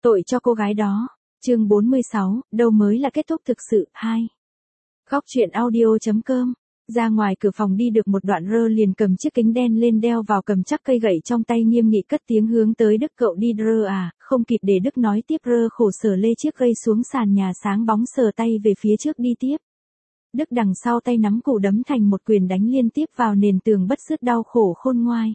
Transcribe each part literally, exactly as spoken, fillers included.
Tội cho cô gái đó. Chương bốn mươi sáu, đâu mới là kết thúc thực sự. Hai. Góc truyện audio.com. Ra ngoài cửa phòng đi được một đoạn, Rơ liền cầm chiếc kính đen lên đeo vào, cầm chắc cây gậy trong tay nghiêm nghị cất tiếng hướng tới Đức. Cậu đi Rơ à? Không kịp để Đức nói tiếp, Rơ khổ sở lê chiếc cây xuống sàn nhà sáng bóng, sờ tay về phía trước đi tiếp. Đức đằng sau tay nắm củ đấm thành một quyền đánh liên tiếp vào nền tường, bất dứt đau khổ khôn ngoai.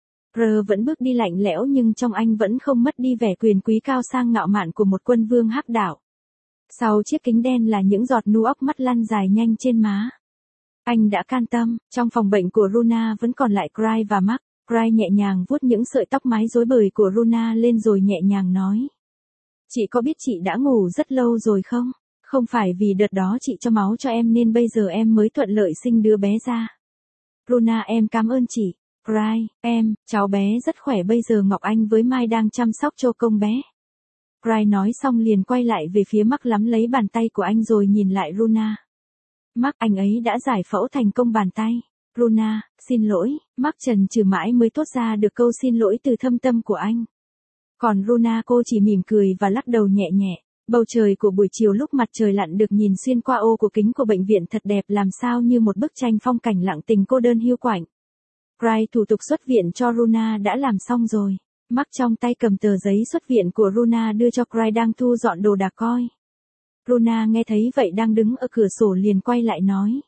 Rơ vẫn bước đi lạnh lẽo, nhưng trong anh vẫn không mất đi vẻ quyền quý cao sang ngạo mạn của một quân vương hắc đạo. Sau chiếc kính đen là những giọt nu óc mắt lăn dài nhanh trên má. Anh đã can tâm. Trong phòng bệnh của Runa vẫn còn lại Cry và Mark. Cry nhẹ nhàng vuốt những sợi tóc mái rối bời của Runa lên rồi nhẹ nhàng nói: Chị có biết chị đã ngủ rất lâu rồi không? Không phải vì đợt đó chị cho máu cho em nên bây giờ em mới thuận lợi sinh đứa bé ra. Runa, em cảm ơn chị. Cry, em, cháu bé rất khỏe, bây giờ Ngọc Anh với Mai đang chăm sóc cho công bé. Cry nói xong liền quay lại về phía Mark, lắm lấy bàn tay của anh rồi nhìn lại Runa. Mark, anh ấy đã giải phẫu thành công bàn tay. Runa, xin lỗi. Mark chần chừ mãi mới thốt ra được câu xin lỗi từ thâm tâm của anh. Còn Runa, cô chỉ mỉm cười và lắc đầu nhẹ nhẹ. Bầu trời của buổi chiều lúc mặt trời lặn được nhìn xuyên qua ô của kính của bệnh viện thật đẹp, làm sao như một bức tranh phong cảnh lặng tình cô đơn hiu quạnh. Cry, thủ tục xuất viện cho Runa đã làm xong rồi. Mark trong tay cầm tờ giấy xuất viện của Runa đưa cho Cry đang thu dọn đồ đạc coi. Runa nghe thấy vậy đang đứng ở cửa sổ liền quay lại nói: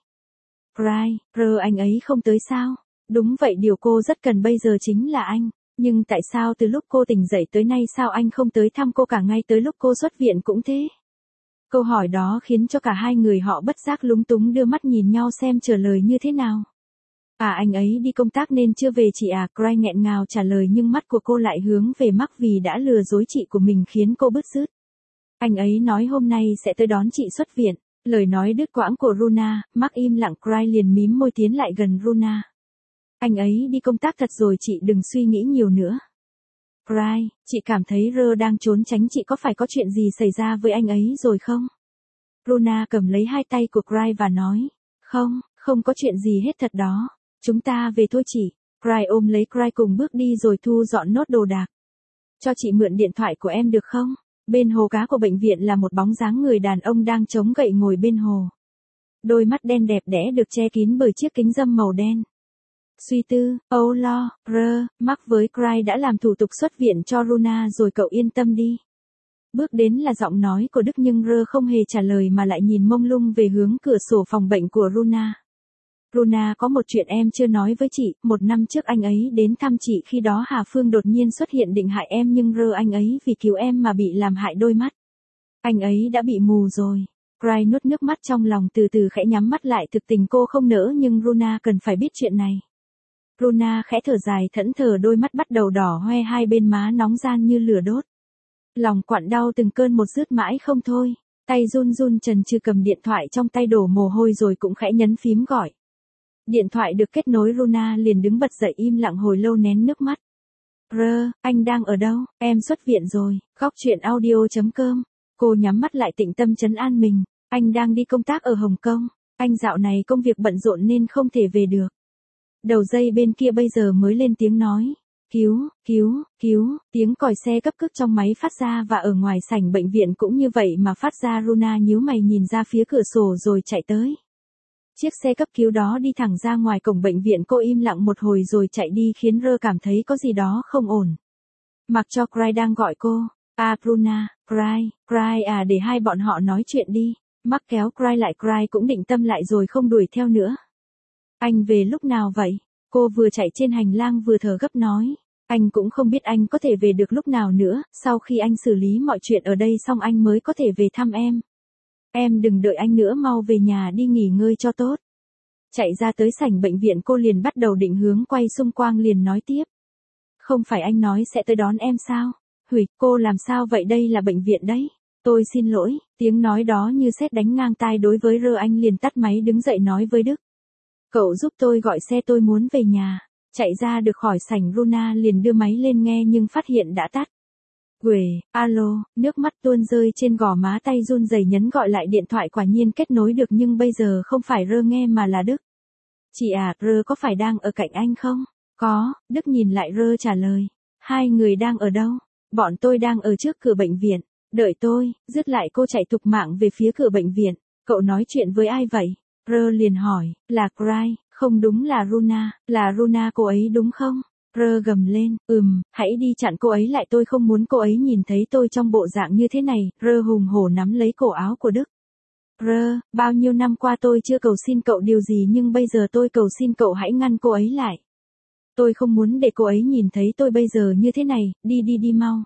Cry, Rơ anh ấy không tới sao? Đúng vậy, điều cô rất cần bây giờ chính là anh. Nhưng tại sao từ lúc cô tỉnh dậy tới nay sao anh không tới thăm cô cả, ngay tới lúc cô xuất viện cũng thế? Câu hỏi đó khiến cho cả hai người họ bất giác lúng túng đưa mắt nhìn nhau xem trả lời như thế nào. À, anh ấy đi công tác nên chưa về chị à? Cry nghẹn ngào trả lời, nhưng mắt của cô lại hướng về Mark vì đã lừa dối chị của mình khiến cô bứt rứt. Anh ấy nói hôm nay sẽ tới đón chị xuất viện. Lời nói đứt quãng của Runa, Mark im lặng. Cry liền mím môi tiến lại gần Runa. Anh ấy đi công tác thật rồi, chị đừng suy nghĩ nhiều nữa. Cry, chị cảm thấy Rơ đang trốn tránh chị, có phải có chuyện gì xảy ra với anh ấy rồi không? Runa cầm lấy hai tay của Cry và nói: Không, không có chuyện gì hết thật đó. Chúng ta về thôi chị. Cry ôm lấy Cry cùng bước đi rồi thu dọn nốt đồ đạc. Cho chị mượn điện thoại của em được không? Bên hồ cá của bệnh viện là một bóng dáng người đàn ông đang chống gậy ngồi bên hồ. Đôi mắt đen đẹp đẽ được che kín bởi chiếc kính râm màu đen. Suy tư, âu lo, Rơ, Mark với Cry đã làm thủ tục xuất viện cho Runa rồi, cậu yên tâm đi. Bước đến là giọng nói của Đức, nhưng Rơ không hề trả lời mà lại nhìn mông lung về hướng cửa sổ phòng bệnh của Runa. Runa, có một chuyện em chưa nói với chị, một năm trước anh ấy đến thăm chị, khi đó Hà Phương đột nhiên xuất hiện định hại em, nhưng Rơ anh ấy vì cứu em mà bị làm hại đôi mắt. Anh ấy đã bị mù rồi. Cry nuốt nước mắt trong lòng, từ từ khẽ nhắm mắt lại, thực tình cô không nỡ nhưng Runa cần phải biết chuyện này. Runa khẽ thở dài thẫn thờ, đôi mắt bắt đầu đỏ hoe, hai bên má nóng gian như lửa đốt. Lòng quặn đau từng cơn một rướt mãi không thôi, tay run run chần chừ cầm điện thoại trong tay đổ mồ hôi rồi cũng khẽ nhấn phím gọi. Điện thoại được kết nối, Runa liền đứng bật dậy, im lặng hồi lâu nén nước mắt. Rơ, anh đang ở đâu? Em xuất viện rồi. Góc truyện audio.com. Cô nhắm mắt lại tĩnh tâm trấn an mình. Anh đang đi công tác ở Hồng Kông. Anh dạo này công việc bận rộn nên không thể về được. Đầu dây bên kia bây giờ mới lên tiếng nói: Cứu, cứu, cứu. Tiếng còi xe cấp cứu trong máy phát ra, và ở ngoài sảnh bệnh viện cũng như vậy mà phát ra. Runa nhíu mày nhìn ra phía cửa sổ rồi chạy tới. Chiếc xe cấp cứu đó đi thẳng ra ngoài cổng bệnh viện, cô im lặng một hồi rồi chạy đi khiến Rơ cảm thấy có gì đó không ổn. Mặc cho Cry đang gọi cô. À Runa, Cry, Cry à, để hai bọn họ nói chuyện đi. Mark kéo Cry lại, Cry cũng định tâm lại rồi không đuổi theo nữa. Anh về lúc nào vậy? Cô vừa chạy trên hành lang vừa thở gấp nói. Anh cũng không biết anh có thể về được lúc nào nữa, sau khi anh xử lý mọi chuyện ở đây xong anh mới có thể về thăm em. Em đừng đợi anh nữa, mau về nhà đi nghỉ ngơi cho tốt. Chạy ra tới sảnh bệnh viện, cô liền bắt đầu định hướng quay xung quanh, liền nói tiếp. Không phải anh nói sẽ tới đón em sao? Hủy, cô làm sao vậy, đây là bệnh viện đấy. Tôi xin lỗi. Tiếng nói đó như sét đánh ngang tai đối với Rơ, anh liền tắt máy đứng dậy nói với Đức. Cậu giúp tôi gọi xe, tôi muốn về nhà. Chạy ra được khỏi sảnh, Runa liền đưa máy lên nghe nhưng phát hiện đã tắt. Quề, alo, nước mắt tuôn rơi trên gò má, tay run rẩy nhấn gọi lại điện thoại, quả nhiên kết nối được nhưng bây giờ không phải Rơ nghe mà là Đức. Chị à, Rơ có phải đang ở cạnh anh không? Có, Đức nhìn lại Rơ trả lời. Hai người đang ở đâu? Bọn tôi đang ở trước cửa bệnh viện. Đợi tôi, dứt lại cô chạy thục mạng về phía cửa bệnh viện. Cậu nói chuyện với ai vậy? Rơ liền hỏi, là Cry, không đúng là Runa, là Runa cô ấy đúng không? Rơ gầm lên, ừm, hãy đi chặn cô ấy lại, tôi không muốn cô ấy nhìn thấy tôi trong bộ dạng như thế này. Rơ hùng hổ nắm lấy cổ áo của Đức. Rơ, bao nhiêu năm qua tôi chưa cầu xin cậu điều gì nhưng bây giờ tôi cầu xin cậu hãy ngăn cô ấy lại. Tôi không muốn để cô ấy nhìn thấy tôi bây giờ như thế này, đi đi đi mau.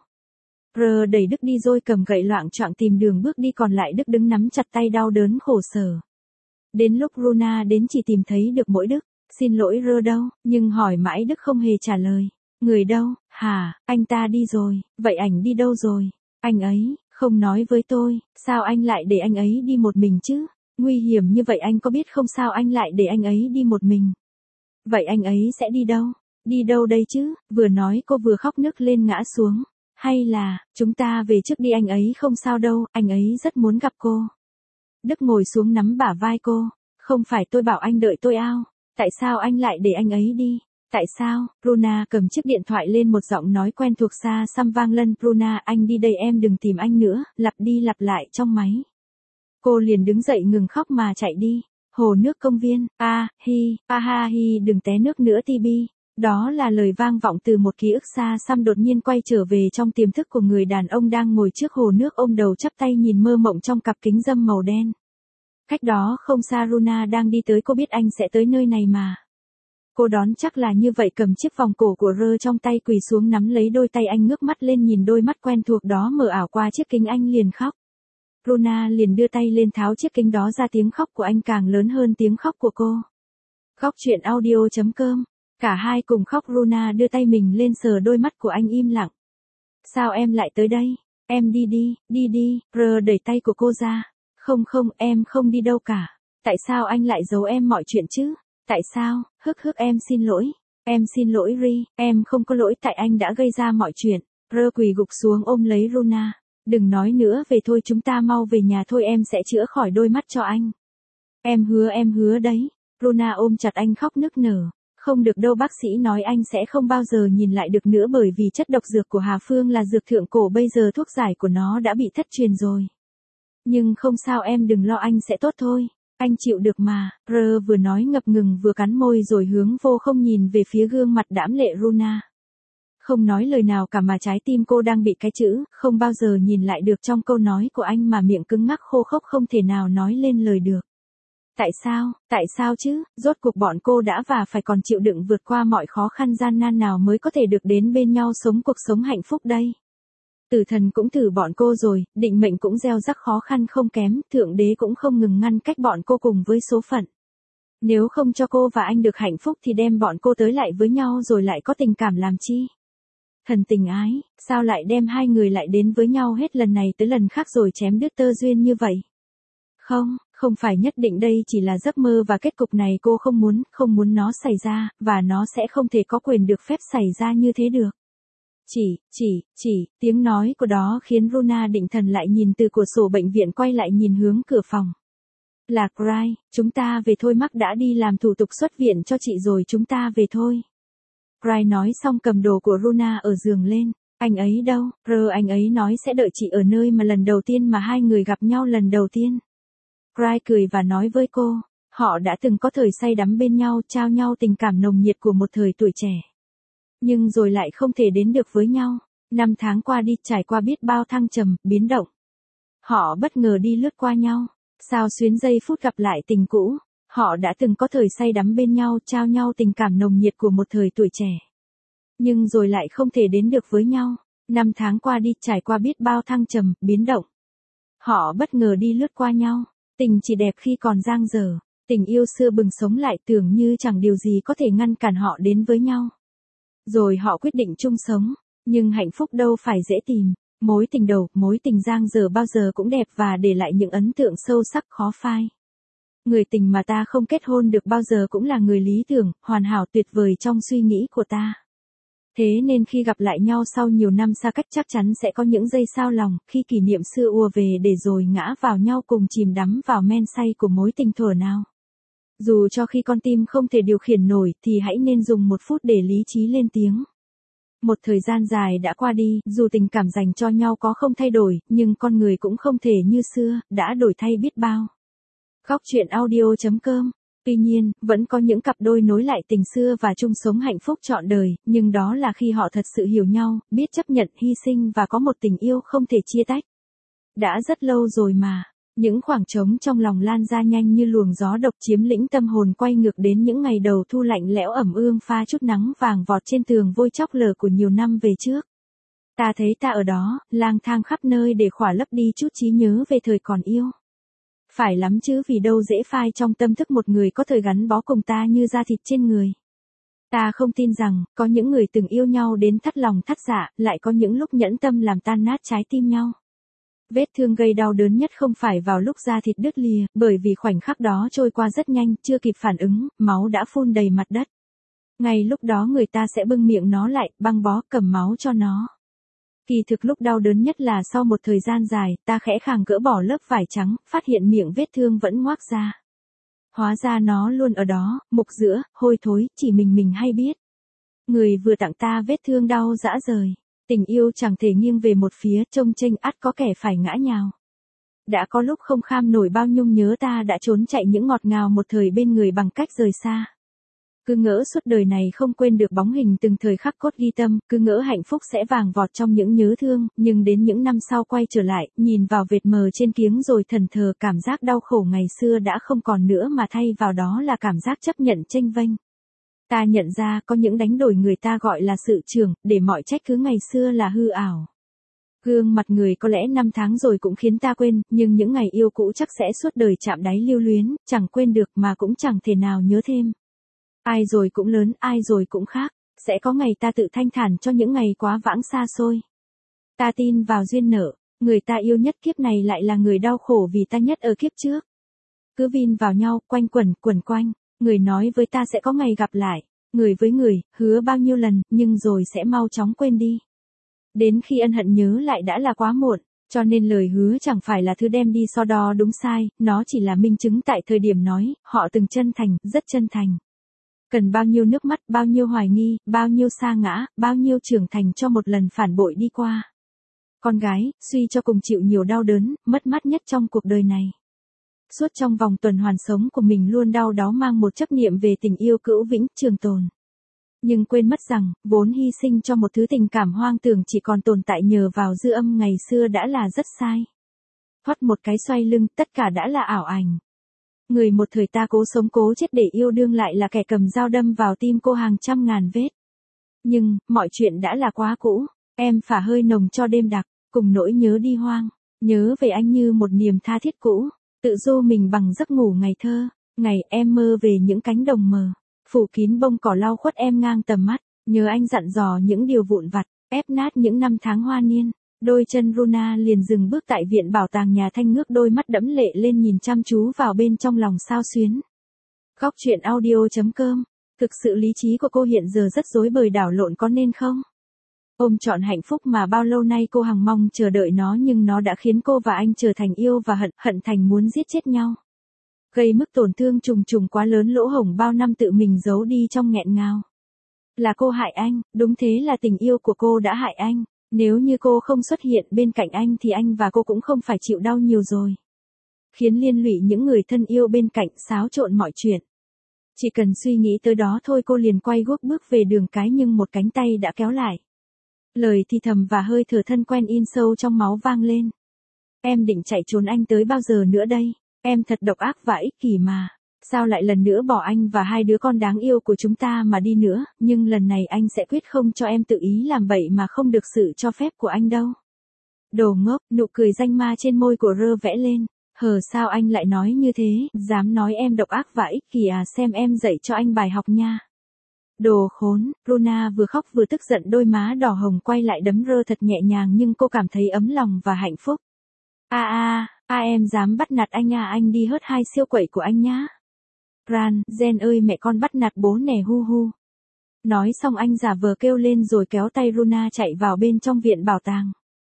Rơ đẩy Đức đi rồi cầm gậy loạng choạng tìm đường bước đi, còn lại Đức đứng nắm chặt tay đau đớn khổ sở. Đến lúc Runa đến chỉ tìm thấy được mỗi Đức. Xin lỗi Rơ đâu, nhưng hỏi mãi Đức không hề trả lời. Người đâu, hả, anh ta đi rồi, vậy ảnh đi đâu rồi? Anh ấy, không nói với tôi, sao anh lại để anh ấy đi một mình chứ? Nguy hiểm như vậy anh có biết không, sao anh lại để anh ấy đi một mình? Vậy anh ấy sẽ đi đâu? Đi đâu đây chứ? Vừa nói cô vừa khóc nức lên ngã xuống. Hay là, chúng ta về trước đi, anh ấy không sao đâu, anh ấy rất muốn gặp cô. Đức ngồi xuống nắm bả vai cô. Không phải tôi bảo anh đợi tôi ao. Tại sao anh lại để anh ấy đi? Tại sao? Runa cầm chiếc điện thoại lên, một giọng nói quen thuộc xa xăm vang lên. Runa, anh đi đây, em đừng tìm anh nữa, lặp đi lặp lại trong máy. Cô liền đứng dậy ngừng khóc mà chạy đi. Hồ nước công viên, a, hi, a ha hi, đừng té nước nữa Tibi. Đó là lời vang vọng từ một ký ức xa xăm đột nhiên quay trở về trong tiềm thức của người đàn ông đang ngồi trước hồ nước ôm đầu chắp tay nhìn mơ mộng trong cặp kính râm màu đen. Cách đó không xa Runa đang đi tới, cô biết anh sẽ tới nơi này mà. Cô đoán chắc là như vậy, cầm chiếc vòng cổ của Rơ trong tay quỳ xuống nắm lấy đôi tay anh, ngước mắt lên nhìn đôi mắt quen thuộc đó mờ ảo qua chiếc kính, anh liền khóc. Runa liền đưa tay lên tháo chiếc kính đó ra, tiếng khóc của anh càng lớn hơn tiếng khóc của cô. Khóc chuyện audio chấm com. Cả hai cùng khóc, Runa đưa tay mình lên sờ đôi mắt của anh im lặng. Sao em lại tới đây? Em đi đi, đi đi, Rơ đẩy tay của cô ra. Không không, em không đi đâu cả. Tại sao anh lại giấu em mọi chuyện chứ? Tại sao? Hức hức, em xin lỗi. Em xin lỗi Ri, em không có lỗi, tại anh đã gây ra mọi chuyện. Rơ quỳ gục xuống ôm lấy Runa. Đừng nói nữa, về thôi, chúng ta mau về nhà thôi, em sẽ chữa khỏi đôi mắt cho anh. Em hứa, em hứa đấy. Runa ôm chặt anh khóc nức nở. Không được đâu, bác sĩ nói anh sẽ không bao giờ nhìn lại được nữa, bởi vì chất độc dược của Hà Phương là dược thượng cổ, bây giờ thuốc giải của nó đã bị thất truyền rồi. Nhưng không sao, em đừng lo, anh sẽ tốt thôi. Anh chịu được mà. Rơ vừa nói ngập ngừng vừa cắn môi rồi hướng vô không nhìn về phía gương mặt đãm lệ Runa. Không nói lời nào cả mà trái tim cô đang bị cái chữ không bao giờ nhìn lại được trong câu nói của anh mà miệng cứng ngắc khô khốc không thể nào nói lên lời được. Tại sao, tại sao chứ, rốt cuộc bọn cô đã và phải còn chịu đựng vượt qua mọi khó khăn gian nan nào mới có thể được đến bên nhau sống cuộc sống hạnh phúc đây. Tử thần cũng thử bọn cô rồi, định mệnh cũng gieo rắc khó khăn không kém, thượng đế cũng không ngừng ngăn cách bọn cô cùng với số phận. Nếu không cho cô và anh được hạnh phúc thì đem bọn cô tới lại với nhau rồi lại có tình cảm làm chi? Thần tình ái, sao lại đem hai người lại đến với nhau hết lần này tới lần khác rồi chém đứt tơ duyên như vậy? Không, không phải, nhất định đây chỉ là giấc mơ và kết cục này cô không muốn, không muốn nó xảy ra, và nó sẽ không thể có quyền được phép xảy ra như thế được. Chỉ, chỉ, chỉ, tiếng nói của đó khiến Runa định thần lại, nhìn từ cửa sổ bệnh viện quay lại nhìn hướng cửa phòng. Là Cry, chúng ta về thôi, Mark đã đi làm thủ tục xuất viện cho chị rồi, chúng ta về thôi. Cry nói xong cầm đồ của Runa ở giường lên. Anh ấy đâu? Rơ, anh ấy nói sẽ đợi chị ở nơi mà lần đầu tiên mà hai người gặp nhau lần đầu tiên. Cry cười và nói với cô, họ đã từng có thời say đắm bên nhau, trao nhau tình cảm nồng nhiệt của một thời tuổi trẻ. Nhưng rồi lại không thể đến được với nhau. Năm tháng qua đi, trải qua biết bao thăng trầm, biến động. Họ bất ngờ đi lướt qua nhau. Sao xuyến giây phút gặp lại tình cũ. Họ đã từng có thời say đắm bên nhau, trao nhau tình cảm nồng nhiệt của một thời tuổi trẻ. Nhưng rồi lại không thể đến được với nhau. Năm tháng qua đi, trải qua biết bao thăng trầm, biến động. Họ bất ngờ đi lướt qua nhau. Tình chỉ đẹp khi còn dang dở. Tình yêu xưa bừng sống lại, tưởng như chẳng điều gì có thể ngăn cản họ đến với nhau. Rồi họ quyết định chung sống. Nhưng hạnh phúc đâu phải dễ tìm. Mối tình đầu, mối tình dang dở bao giờ cũng đẹp và để lại những ấn tượng sâu sắc khó phai. Người tình mà ta không kết hôn được bao giờ cũng là người lý tưởng, hoàn hảo, tuyệt vời trong suy nghĩ của ta. Thế nên khi gặp lại nhau sau nhiều năm xa cách chắc chắn sẽ có những giây xao lòng, khi kỷ niệm xưa ùa về để rồi ngã vào nhau cùng chìm đắm vào men say của mối tình thuở nào. Dù cho khi con tim không thể điều khiển nổi thì hãy nên dùng một phút để lý trí lên tiếng. Một thời gian dài đã qua đi, dù tình cảm dành cho nhau có không thay đổi, nhưng con người cũng không thể như xưa, đã đổi thay biết bao. Góc chuyện audio chấm com. Tuy nhiên, vẫn có những cặp đôi nối lại tình xưa và chung sống hạnh phúc trọn đời, nhưng đó là khi họ thật sự hiểu nhau, biết chấp nhận hy sinh và có một tình yêu không thể chia tách. Đã rất lâu rồi mà. Những khoảng trống trong lòng lan ra nhanh như luồng gió độc chiếm lĩnh tâm hồn, quay ngược đến những ngày đầu thu lạnh lẽo ẩm ương pha chút nắng vàng vọt trên tường vôi chóc lở của nhiều năm về trước. Ta thấy ta ở đó, lang thang khắp nơi để khỏa lấp đi chút trí nhớ về thời còn yêu. Phải lắm chứ, vì đâu dễ phai trong tâm thức một người có thời gắn bó cùng ta như da thịt trên người. Ta không tin rằng, có những người từng yêu nhau đến thắt lòng thắt dạ, lại có những lúc nhẫn tâm làm tan nát trái tim nhau. Vết thương gây đau đớn nhất không phải vào lúc da thịt đứt lìa, bởi vì khoảnh khắc đó trôi qua rất nhanh, chưa kịp phản ứng, máu đã phun đầy mặt đất. Ngay lúc đó người ta sẽ bưng miệng nó lại, băng bó, cầm máu cho nó. Kỳ thực lúc đau đớn nhất là sau một thời gian dài, ta khẽ khàng gỡ bỏ lớp vải trắng, phát hiện miệng vết thương vẫn ngoác ra. Hóa ra nó luôn ở đó, mục giữa, hôi thối, chỉ mình mình hay biết. Người vừa tặng ta vết thương đau dã rời. Tình yêu chẳng thể nghiêng về một phía, trông chênh ắt có kẻ phải ngã nhào. Đã có lúc không kham nổi bao nhung nhớ, ta đã trốn chạy những ngọt ngào một thời bên người bằng cách rời xa. Cứ ngỡ suốt đời này không quên được bóng hình từng thời khắc cốt ghi tâm, cứ ngỡ hạnh phúc sẽ vàng vọt trong những nhớ thương, nhưng đến những năm sau quay trở lại, nhìn vào vệt mờ trên kiếng rồi thần thờ, cảm giác đau khổ ngày xưa đã không còn nữa mà thay vào đó là cảm giác chấp nhận chênh vênh. Ta nhận ra có những đánh đổi người ta gọi là sự trưởng, để mọi trách cứ ngày xưa là hư ảo. Gương mặt người có lẽ năm tháng rồi cũng khiến ta quên, nhưng những ngày yêu cũ chắc sẽ suốt đời chạm đáy lưu luyến, chẳng quên được mà cũng chẳng thể nào nhớ thêm. Ai rồi cũng lớn, ai rồi cũng khác, sẽ có ngày ta tự thanh thản cho những ngày quá vãng xa xôi. Ta tin vào duyên nợ, người ta yêu nhất kiếp này lại là người đau khổ vì ta nhất ở kiếp trước. Cứ vin vào nhau, quanh quẩn, quẩn quanh. Người nói với ta sẽ có ngày gặp lại, người với người, hứa bao nhiêu lần, nhưng rồi sẽ mau chóng quên đi. Đến khi ân hận nhớ lại đã là quá muộn, cho nên lời hứa chẳng phải là thứ đem đi so đo đúng sai, nó chỉ là minh chứng tại thời điểm nói, họ từng chân thành, rất chân thành. Cần bao nhiêu nước mắt, bao nhiêu hoài nghi, bao nhiêu sa ngã, bao nhiêu trưởng thành cho một lần phản bội đi qua. Con gái, suy cho cùng chịu nhiều đau đớn, mất mát nhất trong cuộc đời này. Suốt trong vòng tuần hoàn sống của mình luôn đau đáu mang một chấp niệm về tình yêu cữu vĩnh, trường tồn. Nhưng quên mất rằng, vốn hy sinh cho một thứ tình cảm hoang tưởng chỉ còn tồn tại nhờ vào dư âm ngày xưa đã là rất sai. Thoát một cái xoay lưng, tất cả đã là ảo ảnh. Người một thời ta cố sống cố chết để yêu đương lại là kẻ cầm dao đâm vào tim cô hàng trăm ngàn vết. Nhưng, mọi chuyện đã là quá cũ, em phả hơi nồng cho đêm đặc, cùng nỗi nhớ đi hoang, nhớ về anh như một niềm tha thiết cũ. Tự du mình bằng giấc ngủ ngày thơ, ngày em mơ về những cánh đồng mờ, phủ kín bông cỏ lau khuất em ngang tầm mắt, nhớ anh dặn dò những điều vụn vặt, ép nát những năm tháng hoa niên. Đôi chân Runa liền dừng bước tại viện bảo tàng nhà Thanh, ngước đôi mắt đẫm lệ lên nhìn chăm chú vào bên trong lòng sao xuyến. Góc chuyện audio chấm com. Thực sự lý trí của cô hiện giờ rất rối bời đảo lộn, có nên không? Ôm trọn hạnh phúc mà bao lâu nay cô hằng mong chờ đợi nó, nhưng nó đã khiến cô và anh trở thành yêu và hận, hận thành muốn giết chết nhau. Gây mức tổn thương trùng trùng quá lớn, lỗ hổng bao năm tự mình giấu đi trong nghẹn ngào. Là cô hại anh, đúng thế, là tình yêu của cô đã hại anh. Nếu như cô không xuất hiện bên cạnh anh thì anh và cô cũng không phải chịu đau nhiều rồi. Khiến liên lụy những người thân yêu bên cạnh, xáo trộn mọi chuyện. Chỉ cần suy nghĩ tới đó thôi cô liền quay guốc bước về đường cái, nhưng một cánh tay đã kéo lại. Lời thì thầm và hơi thở thân quen in sâu trong máu vang lên. Em định chạy trốn anh tới bao giờ nữa đây? Em thật độc ác và ích kỷ mà. Sao lại lần nữa bỏ anh và hai đứa con đáng yêu của chúng ta mà đi nữa, nhưng lần này anh sẽ quyết không cho em tự ý làm bậy mà không được sự cho phép của anh đâu. Đồ ngốc, nụ cười danh ma trên môi của Rơ vẽ lên. Hờ, sao anh lại nói như thế, dám nói em độc ác và ích kỷ à, xem em dạy cho anh bài học nha. Đồ khốn, Runa vừa khóc vừa tức giận, đôi má đỏ hồng quay lại đấm Rơ thật nhẹ nhàng, nhưng cô cảm thấy ấm lòng và hạnh phúc. A a, a em dám bắt nạt anh à, anh đi hớt hai siêu quậy của anh nhá. Ran, Jen ơi mẹ con bắt nạt bố nè, hu hu. Nói xong anh giả vờ kêu lên rồi kéo tay Runa chạy vào bên trong viện bảo tàng.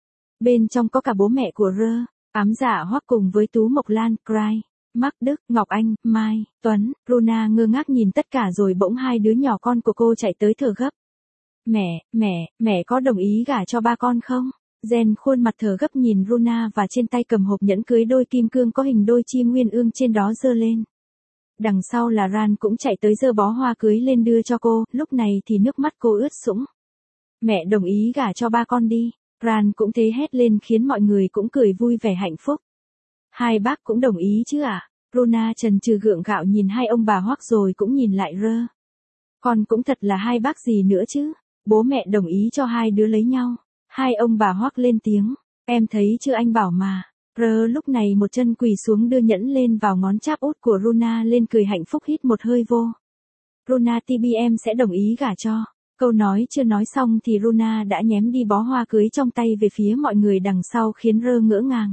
Bên trong có cả bố mẹ của Rơ, Ám Dạ Hoắc cùng với Tú Mộc Lan, Cry, Mark Đức, Ngọc Anh, Mai, Tuấn. Runa ngơ ngác nhìn tất cả rồi bỗng hai đứa nhỏ con của cô chạy tới thở gấp. Mẹ, mẹ, mẹ có đồng ý gả cho ba con không? Jen khuôn mặt thở gấp nhìn Runa và trên tay cầm hộp nhẫn cưới đôi kim cương có hình đôi chim nguyên ương trên đó giơ lên. Đằng sau là Ran cũng chạy tới giơ bó hoa cưới lên đưa cho cô, lúc này thì nước mắt cô ướt sũng. Mẹ đồng ý gả cho ba con đi. Ran cũng thế hét lên khiến mọi người cũng cười vui vẻ hạnh phúc. Hai bác cũng đồng ý chứ ạ? À? Runa chần chừ gượng gạo nhìn hai ông bà Hoắc rồi cũng nhìn lại Rơ. Con cũng thật là hai bác gì nữa chứ? Bố mẹ đồng ý cho hai đứa lấy nhau. Hai ông bà Hoắc lên tiếng. Em thấy chưa anh bảo mà. Rơ lúc này một chân quỳ xuống đưa nhẫn lên vào ngón cháp út của Runa lên cười hạnh phúc hít một hơi vô. Runa tê bê em sẽ đồng ý gả cho. Câu nói chưa nói xong thì Runa đã nhém đi bó hoa cưới trong tay về phía mọi người đằng sau khiến Rơ ngỡ ngàng.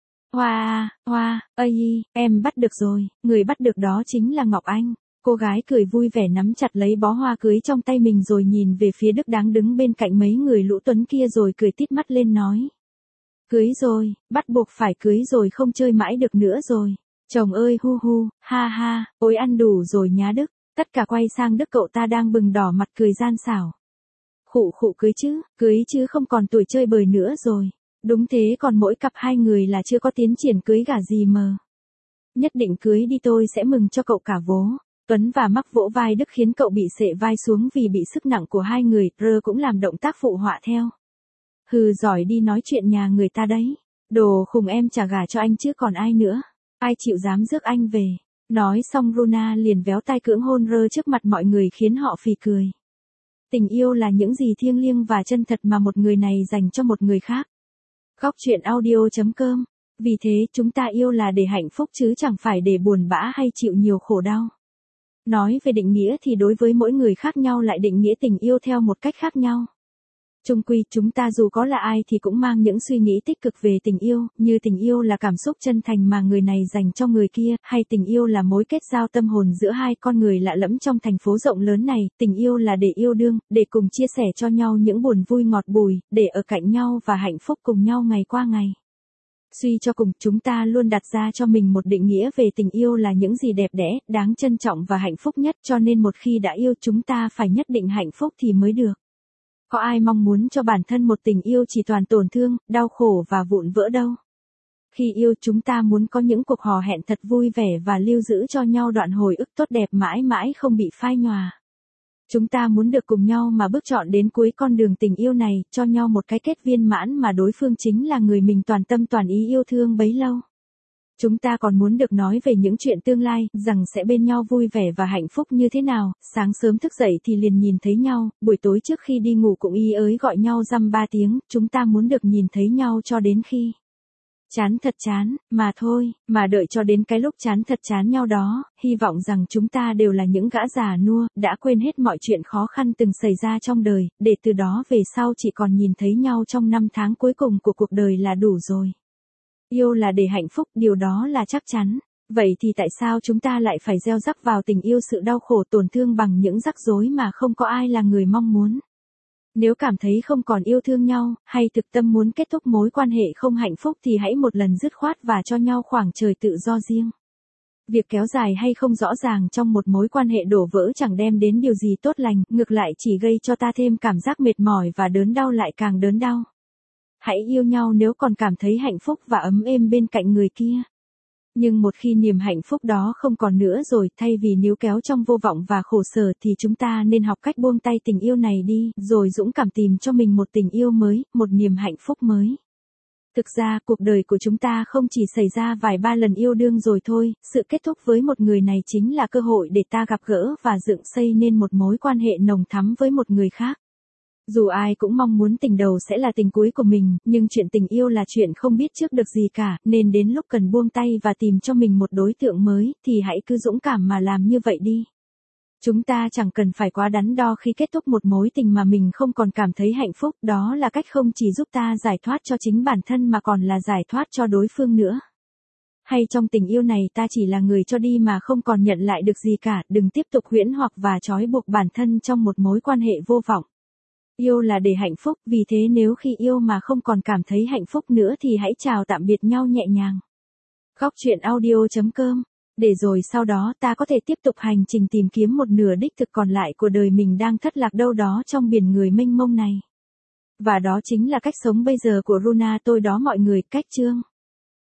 Hoa, hoa, ây, em bắt được rồi, người bắt được đó chính là Ngọc Anh. Cô gái cười vui vẻ nắm chặt lấy bó hoa cưới trong tay mình rồi nhìn về phía Đức Đáng đứng bên cạnh mấy người lũ tuấn kia rồi cười tít mắt lên nói. Cưới rồi, bắt buộc phải cưới rồi không chơi mãi được nữa rồi. Chồng ơi hu hu, ha ha, ôi ăn đủ rồi nhá Đức. Tất cả quay sang Đức cậu ta đang bừng đỏ mặt cười gian xảo. Khụ khụ cưới chứ, cưới chứ không còn tuổi chơi bời nữa rồi. Đúng thế còn mỗi cặp hai người là chưa có tiến triển cưới gả gì mờ. Nhất định cưới đi tôi sẽ mừng cho cậu cả vố. Tuấn và Mắc vỗ vai Đức khiến cậu bị xệ vai xuống vì bị sức nặng của hai người, Rơ cũng làm động tác phụ họa theo. Hừ giỏi đi nói chuyện nhà người ta đấy. Đồ khùng em trả gả cho anh chứ còn ai nữa. Ai chịu dám rước anh về. Nói xong Runa liền véo tai cưỡng hôn Rơ trước mặt mọi người khiến họ phì cười. Tình yêu là những gì thiêng liêng và chân thật mà một người này dành cho một người khác. Góc truyện audio chấm com. Vì thế chúng ta yêu là để hạnh phúc chứ chẳng phải để buồn bã hay chịu nhiều khổ đau. Nói về định nghĩa thì đối với mỗi người khác nhau lại định nghĩa tình yêu theo một cách khác nhau. Chung quy chúng ta dù có là ai thì cũng mang những suy nghĩ tích cực về tình yêu, như tình yêu là cảm xúc chân thành mà người này dành cho người kia, hay tình yêu là mối kết giao tâm hồn giữa hai con người lạ lẫm trong thành phố rộng lớn này, tình yêu là để yêu đương, để cùng chia sẻ cho nhau những buồn vui ngọt bùi, để ở cạnh nhau và hạnh phúc cùng nhau ngày qua ngày. Suy cho cùng, chúng ta luôn đặt ra cho mình một định nghĩa về tình yêu là những gì đẹp đẽ, đáng trân trọng và hạnh phúc nhất, cho nên một khi đã yêu chúng ta phải nhất định hạnh phúc thì mới được. Có ai mong muốn cho bản thân một tình yêu chỉ toàn tổn thương, đau khổ và vụn vỡ đâu. Khi yêu chúng ta muốn có những cuộc hò hẹn thật vui vẻ và lưu giữ cho nhau đoạn hồi ức tốt đẹp mãi mãi không bị phai nhòa. Chúng ta muốn được cùng nhau mà bước trọn đến cuối con đường tình yêu này, cho nhau một cái kết viên mãn mà đối phương chính là người mình toàn tâm toàn ý yêu thương bấy lâu. Chúng ta còn muốn được nói về những chuyện tương lai, rằng sẽ bên nhau vui vẻ và hạnh phúc như thế nào, sáng sớm thức dậy thì liền nhìn thấy nhau, buổi tối trước khi đi ngủ cũng y ới gọi nhau dăm ba tiếng, chúng ta muốn được nhìn thấy nhau cho đến khi chán thật chán, mà thôi, mà đợi cho đến cái lúc chán thật chán nhau đó, hy vọng rằng chúng ta đều là những gã già nua, đã quên hết mọi chuyện khó khăn từng xảy ra trong đời, để từ đó về sau chỉ còn nhìn thấy nhau trong năm tháng cuối cùng của cuộc đời là đủ rồi. Yêu là để hạnh phúc, điều đó là chắc chắn. Vậy thì tại sao chúng ta lại phải gieo rắc vào tình yêu sự đau khổ tổn thương bằng những rắc rối mà không có ai là người mong muốn? Nếu cảm thấy không còn yêu thương nhau, hay thực tâm muốn kết thúc mối quan hệ không hạnh phúc thì hãy một lần dứt khoát và cho nhau khoảng trời tự do riêng. Việc kéo dài hay không rõ ràng trong một mối quan hệ đổ vỡ chẳng đem đến điều gì tốt lành, ngược lại chỉ gây cho ta thêm cảm giác mệt mỏi và đớn đau lại càng đớn đau. Hãy yêu nhau nếu còn cảm thấy hạnh phúc và ấm êm bên cạnh người kia. Nhưng một khi niềm hạnh phúc đó không còn nữa rồi, thay vì níu kéo trong vô vọng và khổ sở thì chúng ta nên học cách buông tay tình yêu này đi, rồi dũng cảm tìm cho mình một tình yêu mới, một niềm hạnh phúc mới. Thực ra, cuộc đời của chúng ta không chỉ xảy ra vài ba lần yêu đương rồi thôi, sự kết thúc với một người này chính là cơ hội để ta gặp gỡ và dựng xây nên một mối quan hệ nồng thắm với một người khác. Dù ai cũng mong muốn tình đầu sẽ là tình cuối của mình, nhưng chuyện tình yêu là chuyện không biết trước được gì cả, nên đến lúc cần buông tay và tìm cho mình một đối tượng mới, thì hãy cứ dũng cảm mà làm như vậy đi. Chúng ta chẳng cần phải quá đắn đo khi kết thúc một mối tình mà mình không còn cảm thấy hạnh phúc, đó là cách không chỉ giúp ta giải thoát cho chính bản thân mà còn là giải thoát cho đối phương nữa. Hay trong tình yêu này ta chỉ là người cho đi mà không còn nhận lại được gì cả, đừng tiếp tục huyễn hoặc và trói buộc bản thân trong một mối quan hệ vô vọng. Yêu là để hạnh phúc, vì thế nếu khi yêu mà không còn cảm thấy hạnh phúc nữa thì hãy chào tạm biệt nhau nhẹ nhàng. Góc truyện audio chấm com Để rồi sau đó ta có thể tiếp tục hành trình tìm kiếm một nửa đích thực còn lại của đời mình đang thất lạc đâu đó trong biển người mênh mông này. Và đó chính là cách sống bây giờ của Runa tôi đó mọi người, cách chương.